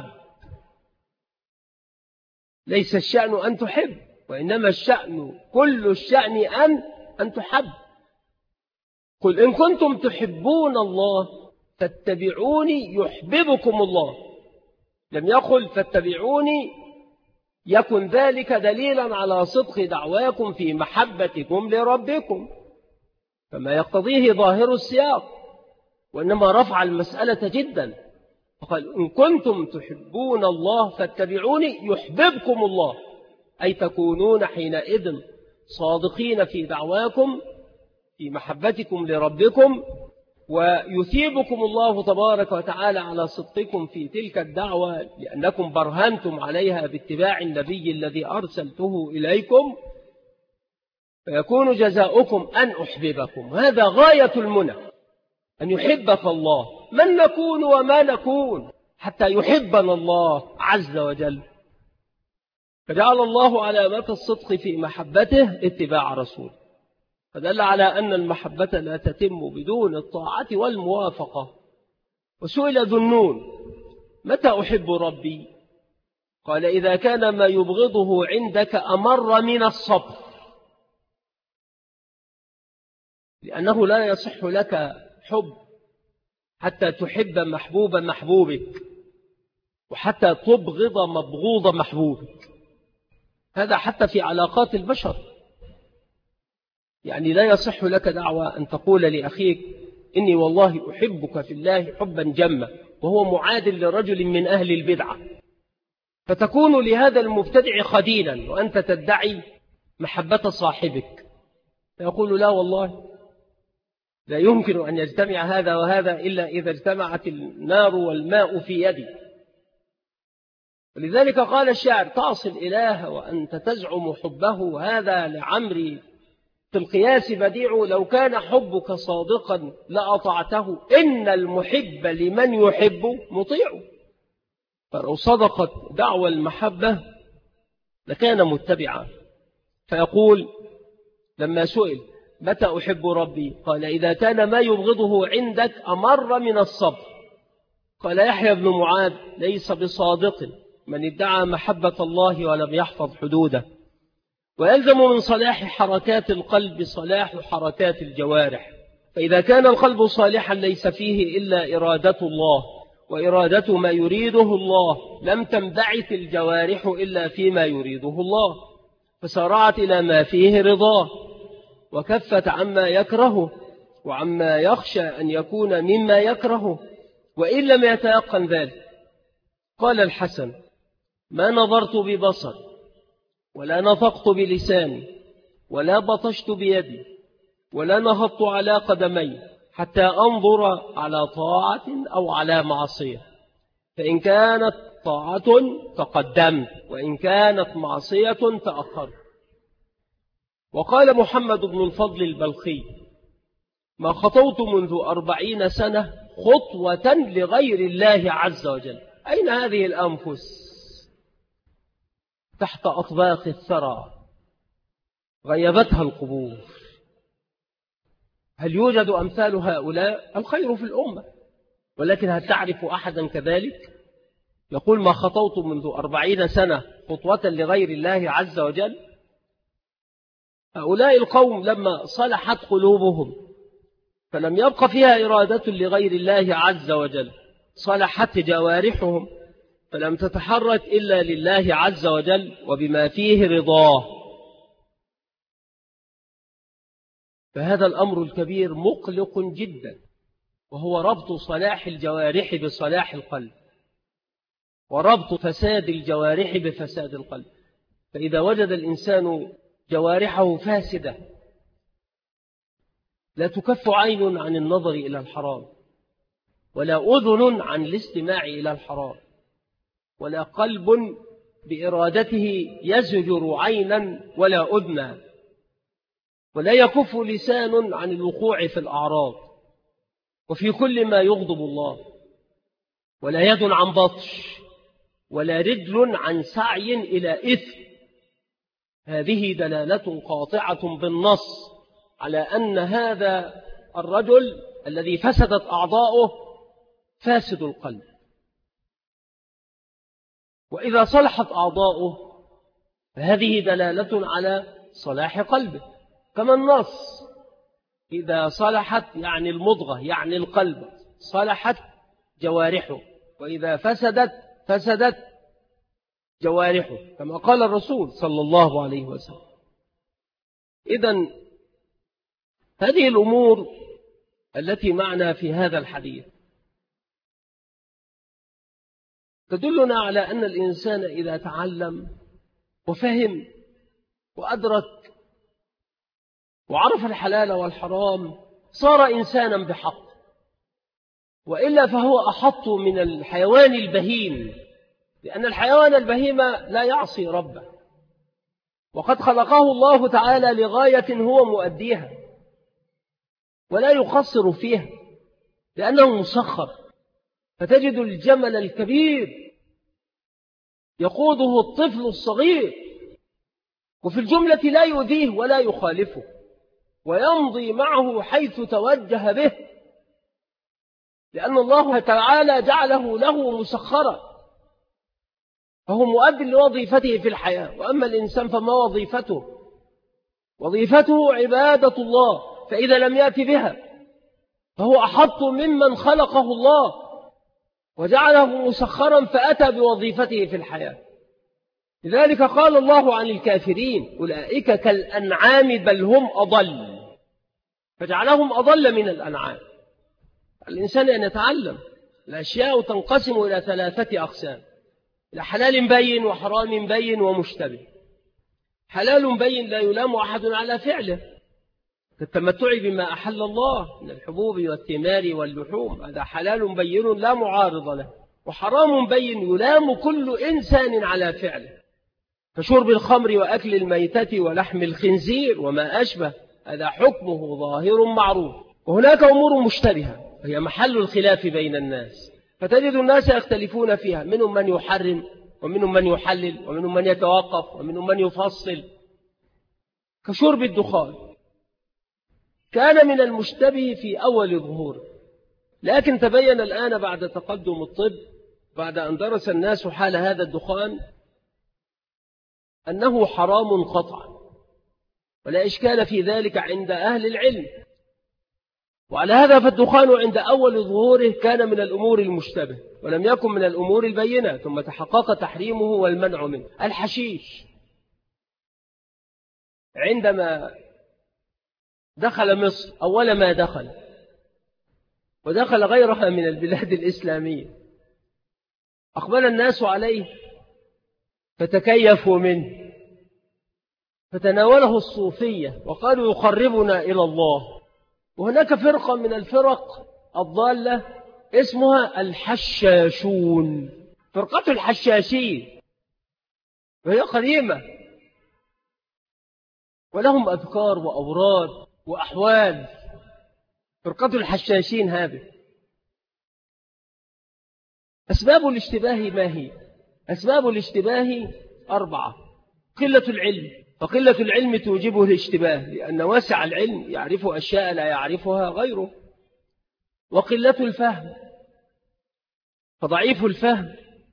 ليس الشأن أن تحب، وإنما الشأن كل الشأن أن تحب. قل إن كنتم تحبون الله فاتبعوني يحببكم الله. لم يقل فاتبعوني يكن ذلك دليلا على صدق دعواكم في محبتكم لربكم، فما يقتضيه ظاهر السياق، وإنما رفع المسألة جدا، فقال إن كنتم تحبون الله فاتبعوني يحببكم الله، أي تكونون حينئذ صادقين في دعواكم في محبتكم لربكم، ويثيبكم الله تبارك وتعالى على صدقكم في تلك الدعوة، لأنكم برهنتم عليها باتباع النبي الذي أرسلته إليكم، فيكون جزاؤكم أن أحببكم. هذا غاية المنى، أن يحبك الله، من نكون وما نكون حتى يحبنا الله عز وجل. فجعل الله علامة الصدق في محبته اتباع رسوله، فدل على أن المحبة لا تتم بدون الطاعة والموافقة. وسئل ذو النون: متى أحب ربي؟ قال: إذا كان ما يبغضه عندك أمر من الصبر، لأنه لا يصح لك حب حتى تحب محبوب محبوبك، وحتى تبغض مبغوض محبوبك. هذا حتى في علاقات البشر. يعني لا يصح لك دعوة أن تقول لأخيك: إني والله أحبك في الله حبا جما، وهو معادل لرجل من أهل البدعة، فتكون لهذا المبتدع خديلا وأنت تدعي محبة صاحبك. فيقول: لا والله، لا يمكن أن يجتمع هذا وهذا إلا إذا اجتمعت النار والماء في يدي. ولذلك قال الشاعر: تعصي الإله وأنت تزعم حبه، هذا لعمري في القياس بديع، لو كان حبك صادقا لأطعته، إن المحب لمن يحب مطيع. فلو صدقت دعوى المحبة لكان متبعا. فيقول لما سئل: متى أحب ربي؟ قال: إذا كان ما يبغضه عندك أمر من الصبر. قال يحيى بن معاذ: ليس بصادق من ادعى محبة الله ولم يحفظ حدوده. ويلزم من صلاح حركات القلب صلاح حركات الجوارح، فإذا كان القلب صالحا ليس فيه إلا إرادة الله وإرادة ما يريده الله، لم تنبعث الجوارح إلا فيما يريده الله، فسارعت إلى ما فيه رضاه، وكفت عما يكرهه وعما يخشى أن يكون مما يكرهه، وإن لم يتيقن ذلك. قال الحسن: ما نظرت ببصر، ولا نطقت بلساني، ولا بطشت بيدي، ولا نهضت على قدمي، حتى أنظر على طاعة أو على معصية، فإن كانت طاعة تقدمت، وإن كانت معصية تأخرت. وقال محمد بن الفضل البلخي: ما خطوت منذ 40 سنة خطوة لغير الله عز وجل. أين هذه الأنفس؟ تحت أطباق الثرى، غيبتها القبور. هل يوجد أمثال هؤلاء؟ الخير في الأمة، ولكن هل تعرف أحدا كذلك؟ يقول: ما خطوت منذ 40 سنة خطوة لغير الله عز وجل. هؤلاء القوم لما صلحت قلوبهم فلم يبق فيها إرادة لغير الله عز وجل، صلحت جوارحهم فلم تتحرك إلا لله عز وجل وبما فيه رضاه. فهذا الأمر الكبير مقلق جدا، وهو ربط صلاح الجوارح بصلاح القلب، وربط فساد الجوارح بفساد القلب. فإذا وجد الإنسان جوارحه فاسدة، لا تكف عين عن النظر إلى الحرام، ولا أذن عن الاستماع إلى الحرام، ولا قلب بإرادته يزجر عينا ولا أذنا، ولا يكف لسان عن الوقوع في الأعراض وفي كل ما يغضب الله، ولا يد عن بطش، ولا رجل عن سعي إلى إثم. هذه دلالة قاطعة بالنص على أن هذا الرجل الذي فسدت أعضاؤه فاسد القلب. وإذا صلحت أعضاؤه فهذه دلالة على صلاح قلبه، كما النص: إذا صلحت يعني المضغة يعني القلب صلحت جوارحه، وإذا فسدت جوارحه، كما قال الرسول صلى الله عليه وسلم. إذن هذه الأمور التي معنا في هذا الحديث تدلنا على أن الإنسان إذا تعلم وفهم وأدرك وعرف الحلال والحرام صار إنسانا بحق، وإلا فهو أحط من الحيوان البهيم، لأن الحيوان البهيم لا يعصي ربه، وقد خلقه الله تعالى لغاية هو مؤديها ولا يقصر فيها لأنه مسخر. فتجد الجمل الكبير يقوده الطفل الصغير، وفي الجملة لا يؤذيه ولا يخالفه، ويمضي معه حيث توجه به، لأن الله تعالى جعله له مسخرا، فهو مؤد لوظيفته في الحياة. وأما الإنسان فما وظيفته؟ وظيفته عبادة الله، فإذا لم يأتي بها فهو أحط ممن خلقه الله وجعله مسخرا فأتى بوظيفته في الحياة. لذلك قال الله عن الكافرين أولئك كالأنعام بل هم أضل، فجعلهم أضل من الأنعام. الإنسان أن يتعلم الأشياء تنقسم إلى 3 أقسام: إلى حلال بين وحرام بين ومشتبه. حلال بين لا يلام أحد على فعله كالتمتع بما أحل الله من الحبوب والثمار واللحوم، هذا حلال بين لا معارض له. وحرام بين يلام كل إنسان على فعله كشرب الخمر وأكل الميتة ولحم الخنزير وما أشبه، هذا حكمه ظاهر معروف. وهناك أمور مشتبهة هي محل الخلاف بين الناس، فتجد الناس يختلفون فيها، منهم من يحرم ومنهم من يحلل ومنهم من يتوقف ومنهم من يفصل. كشرب الدخان كان من المشتبه في أول ظهوره، لكن تبين الآن بعد تقدم الطب، بعد أن درس الناس حال هذا الدخان، أنه حرام قطعا، ولا إشكال في ذلك عند أهل العلم. وعلى هذا فالدخان عند أول ظهوره كان من الأمور المشتبه ولم يكن من الأمور البينة، ثم تحقق تحريمه والمنع منه. الحشيش عندما دخل مصر أول ما دخل ودخل غيرها من البلاد الإسلامية، أقبل الناس عليه فتكيفوا منه، فتناوله الصوفية وقالوا يقربنا إلى الله. وهناك فرقة من الفرق الضالة اسمها الحشاشون، فرقة الحشاشين، وهي قديمة ولهم أذكار وأوراد وأحوال. فرقة الحشاشين هذه أسباب الاشتباه ما هي؟ أسباب الاشتباه 4: قلة العلم، فقلة العلم توجبه الاشتباه لأن واسع العلم يعرف أشياء لا يعرفها غيره. وقلة الفهم، فضعيف الفهم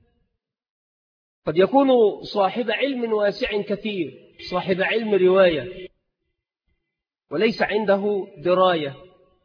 قد يكون صاحب علم واسع كثير، صاحب علم رواية وليس عنده دراية،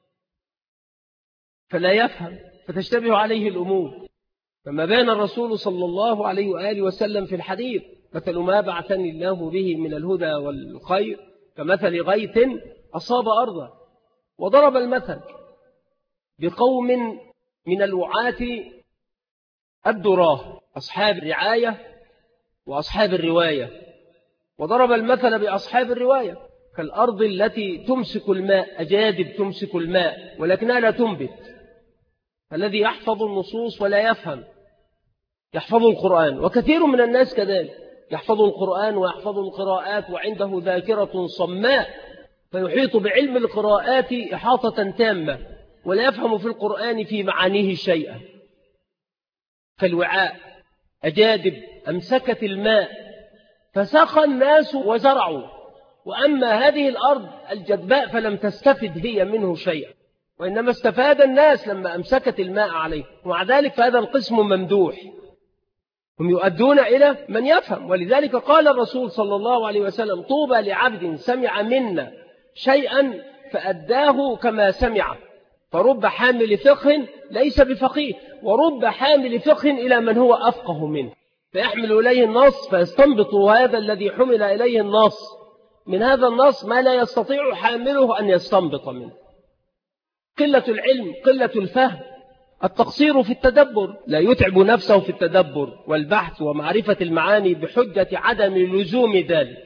فلا يفهم فتشتبه عليه الأمور. فما بين الرسول صلى الله عليه وآله وسلم في الحديث: مثل ما بعثني الله به من الهدى والخير كمثل غيث أصاب أرضا. وضرب المثل بقوم من الوعاة الدراه، أصحاب الرعاية وأصحاب الرواية. وضرب المثل بأصحاب الرواية كالأرض التي تمسك الماء، أجادب تمسك الماء ولكنها لا تنبت. الذي يحفظ النصوص ولا يفهم يحفظ القرآن، وكثير من الناس كذلك يحفظ القرآن ويحفظ القراءات وعنده ذاكرة صماء، فيحيط بعلم القراءات إحاطة تامة ولا يفهم في القرآن في معانيه شيئا. كالوعاء أجادب أمسكت الماء فسقى الناس وزرعوا، وأما هذه الأرض الجدباء فلم تستفد هي منه شيئا، وإنما استفاد الناس لما أمسكت الماء عليه. ومع ذلك فهذا القسم ممدوح، هم يؤدون إلى من يفهم. ولذلك قال الرسول صلى الله عليه وسلم: طوبى لعبد سمع منا شيئا فأداه كما سمع، فرب حامل فقه ليس بفقيه، ورب حامل فقه إلى من هو أفقه منه، فيحمل إليه النص فيستنبط هذا الذي حمل إليه النص من هذا النص ما لا يستطيع حامله أن يستنبط منه. قلة العلم، قلة الفهم، التقصير في التدبر، لا يتعب نفسه في التدبر والبحث ومعرفة المعاني بحجة عدم لزوم ذلك.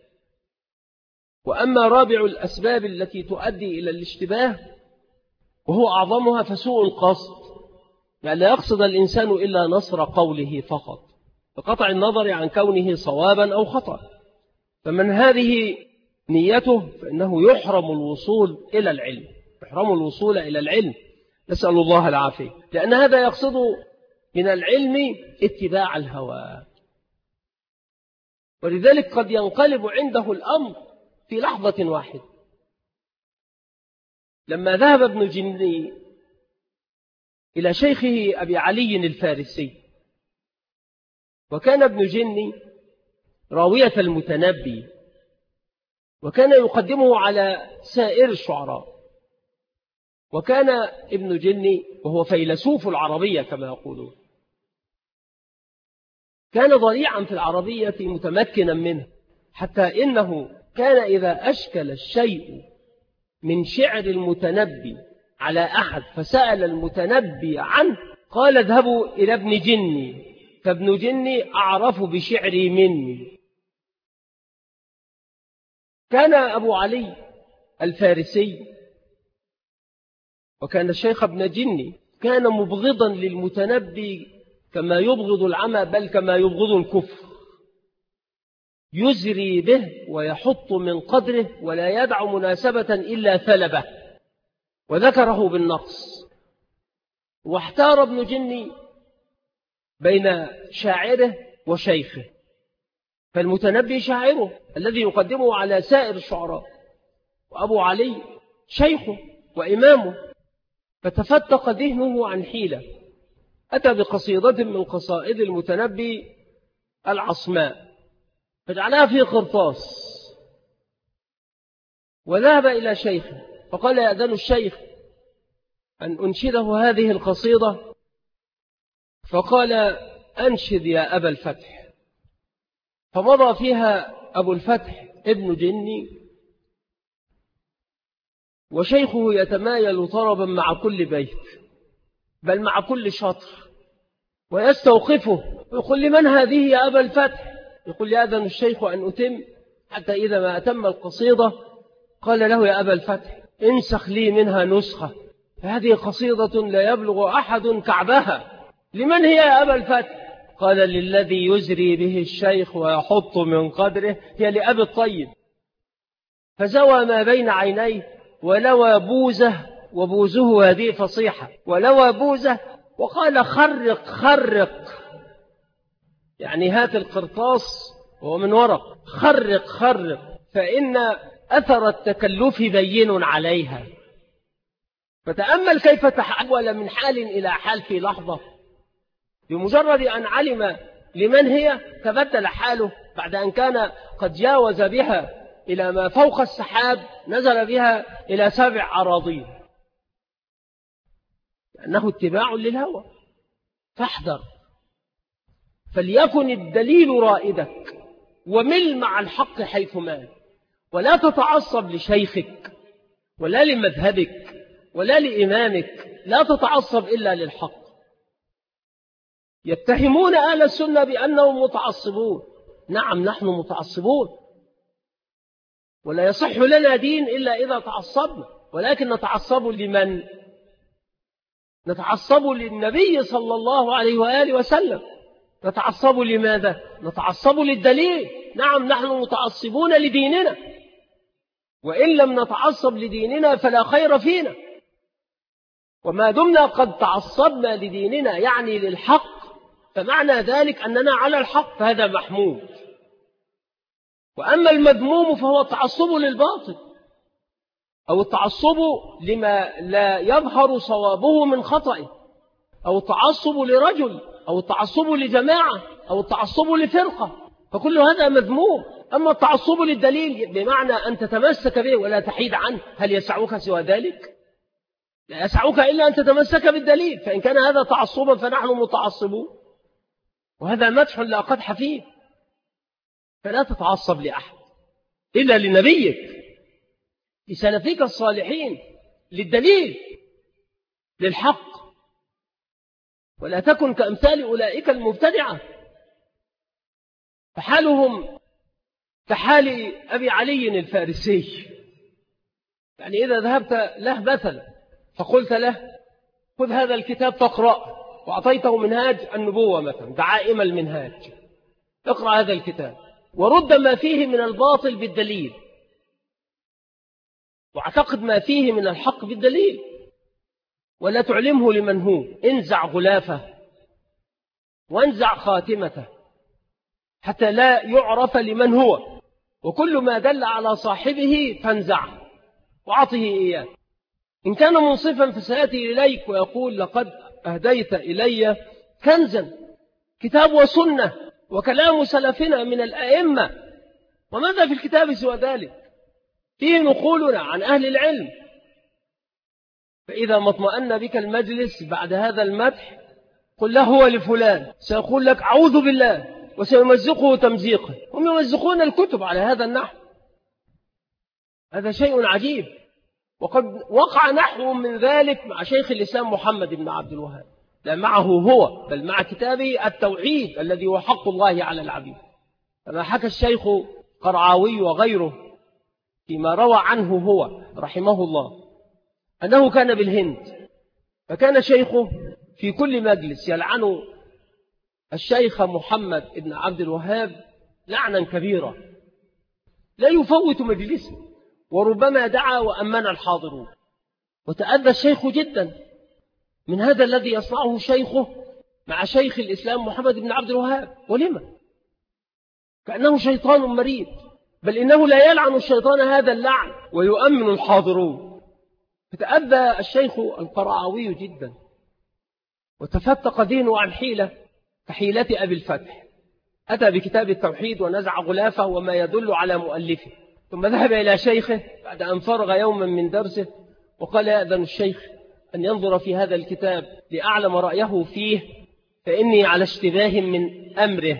وأما رابع الأسباب التي تؤدي إلى الاشتباه وهو أعظمها فسوء القصد، يعني لا يقصد الإنسان إلا نصر قوله فقط بقطع النظر عن كونه صوابا أو خطأ، فمن هذه نيته فإنه يحرم الوصول إلى العلم، يحرم الوصول إلى العلم، نسأل الله العافية، لأن هذا يقصد من العلم اتباع الهوى. ولذلك قد ينقلب عنده الأمر في لحظة واحدة. لما ذهب ابن جني إلى شيخه أبي علي الفارسي. وكان ابن جني راوية المتنبي، وكان يقدمه على سائر الشعراء. وكان ابن جني وهو فيلسوف العربية كما يقولون، كان ضريعا في العربية متمكنا منه، حتى إنه كان إذا أشكل الشيء من شعر المتنبي على أحد فسأل المتنبي عنه قال اذهبوا إلى ابن جني، فابن جني أعرف بشعري مني. كان أبو علي الفارسي وكان الشيخ ابن جني كان مبغضا للمتنبي كما يبغض العمى، بل كما يبغض الكفر، يزري به ويحط من قدره ولا يدع مناسبة إلا ثلبه، وذكره بالنقص. واحتار ابن جني بين شاعره وشيخه، فالمتنبي شاعره الذي يقدمه على سائر الشعراء، وأبو علي شيخه وإمامه، فتفتق ذهنه عن حيلة، أتى بقصيدة من قصائد المتنبي العصماء فجعلها في قرطاس، وذهب إلى شيخه فقال يأذن الشيخ أن أنشده هذه القصيدة، فقال أنشد يا أبا الفتح. فمضى فيها أبو الفتح ابن جني وشيخه يتمايل طربا مع كل بيت، بل مع كل شطر، ويستوقفه يقول لمن هذه يا أبا الفتح؟ يقول يأذن الشيخ أن أتم، حتى إذا ما أتم القصيدة قال له يا أبا الفتح انسخ لي منها نسخة، فهذه قصيدة لا يبلغ أحد كعبها. لمن هي يا أبا الفتح؟ قال للذي يزري به الشيخ ويحط من قدره، هي لأبي الطيب. فزوى ما بين عينيه ولوى بوزه، وبوزه هذه فصيحة، ولوى بوزه وقال خرق خرق، يعني هات القرطاس وهو من ورق، خرق خرق، فإن أثر التكلف بين عليها. فتأمل كيف تحول من حال إلى حال في لحظة، بمجرد أن علم لمن هي تبدل حاله، بعد أن كان قد جاوز بها إلى ما فوق السحاب، نزل بها إلى 7 أراضين، لأنه اتباع للهوى. فاحذر، فليكن الدليل رائدك، ومل مع الحق حيث مال، ولا تتعصب لشيخك ولا لمذهبك ولا لإمامك، لا تتعصب إلا للحق. يتهمون أهل السنة بأنهم متعصبون، نعم نحن متعصبون، ولا يصح لنا دين إلا إذا تعصبنا، ولكن نتعصب لمن؟ نتعصب للنبي صلى الله عليه وآله وسلم. نتعصب لماذا؟ نتعصب للدليل. نعم نحن متعصبون لديننا، وإن لم نتعصب لديننا فلا خير فينا. وما دمنا قد تعصبنا لديننا يعني للحق، فمعنى ذلك أننا على الحق، فهذا محمود. وأما المذموم فهو التعصب للباطل، أو التعصب لما لا يظهر صوابه من خطأه، أو التعصب لرجل، أو التعصب لجماعة، أو التعصب لفرقة، فكل هذا مذموم. أما التعصب للدليل بمعنى أن تتمسك به ولا تحيد عنه، هل يسعك سوى ذلك؟ لا يسعك إلا أن تتمسك بالدليل، فإن كان هذا تعصبا فنحن متعصبون، وهذا مدح لا قدح فيه. فلا تتعصب لأحد إلا لنبيك، لسلفيك الصالحين، للدليل، للحق، ولا تكن كأمثال أولئك المبتدعة، فحالهم كحال أبي علي الفارسي. يعني إذا ذهبت له مثلا فقلت له خذ هذا الكتاب فاقرأ، وأعطيته منهاج النبوة مثلا، دعائم المنهاج، اقرأ هذا الكتاب ورد ما فيه من الباطل بالدليل، واعتقد ما فيه من الحق بالدليل، ولا تعلمه لمن هو. انزع غلافه وانزع خاتمته حتى لا يعرف لمن هو، وكل ما دل على صاحبه فانزعه وأعطه إياه. إن كان منصفا فسيأتي إليك ويقول لقد أهديت إلي كنزا، كتاب وسنة وكلام سلفنا من الأئمة، وماذا في الكتاب سوى ذلك؟ فيه نقولنا عن أهل العلم. فإذا ما اطمأن بك المجلس بعد هذا المدح قل له هو لفلان، سيقول لك أعوذ بالله، وسيمزقه تمزيقه. هم يمزقون الكتب على هذا النحو، هذا شيء عجيب. وقد وقع نحو من ذلك مع شيخ الإسلام محمد بن عبد الوهاب، لا معه هو بل مع كتابه التوحيد الذي هو حق الله على العبيد. كما حكى الشيخ قرعاوي وغيره فيما روى عنه هو رحمه الله أنه كان بالهند، فكان شيخه في كل مجلس يلعن الشيخ محمد بن عبد الوهاب لعنا كبيرا لا يفوت مجلسه، وربما دعا وأمن الحاضرون. وتأذى الشيخ جدا من هذا الذي يصنعه شيخه مع شيخ الإسلام محمد بن عبد الوهاب. ولما؟ كأنه شيطان مريد، بل إنه لا يلعن الشيطان هذا اللعن ويؤمن الحاضرون. فتأذى الشيخ القرعاوي جدا، وتفتق دينه عن حيلة كحيلة أبي الفتح، أتى بكتاب التوحيد ونزع غلافه وما يدل على مؤلفه، ثم ذهب إلى شيخه بعد أن فرغ يوما من درسه وقال يأذن الشيخ أن ينظر في هذا الكتاب لأعلم رأيه فيه، فإني على اشتباه من أمره.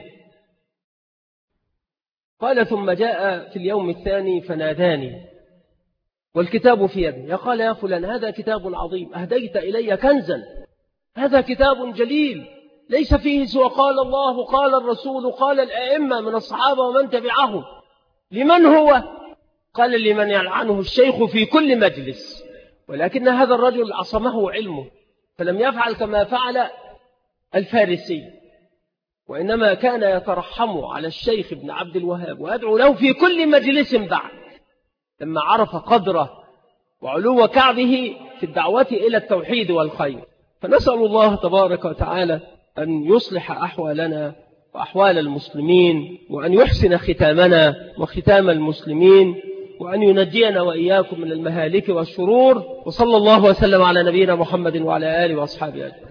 قال ثم جاء في اليوم الثاني فناداني والكتاب في يده، قال يا فلان هذا كتاب عظيم أهديت إلي كنزا، هذا كتاب جليل ليس فيه سوى قال الله قال الرسول قال الأئمة من الصحابة ومن تبعهم. لمن هو؟ قال لمن يلعنه الشيخ في كل مجلس، ولكن هذا الرجل عصمه علمه فلم يفعل كما فعل الفارسي، وإنما كان يترحم على الشيخ ابن عبد الوهاب ويدعو له في كل مجلس بعد، لما عرف قدره وعلو كعبه في الدعوة إلى التوحيد والخير. فنسأل الله تبارك وتعالى أن يصلح أحوالنا وأحوال المسلمين، وأن يحسن ختامنا وختام المسلمين، وأن ينجينا وإياكم من المهالك والشرور. وصلى الله وسلم على نبينا محمد وعلى آله وأصحابه أجمعين.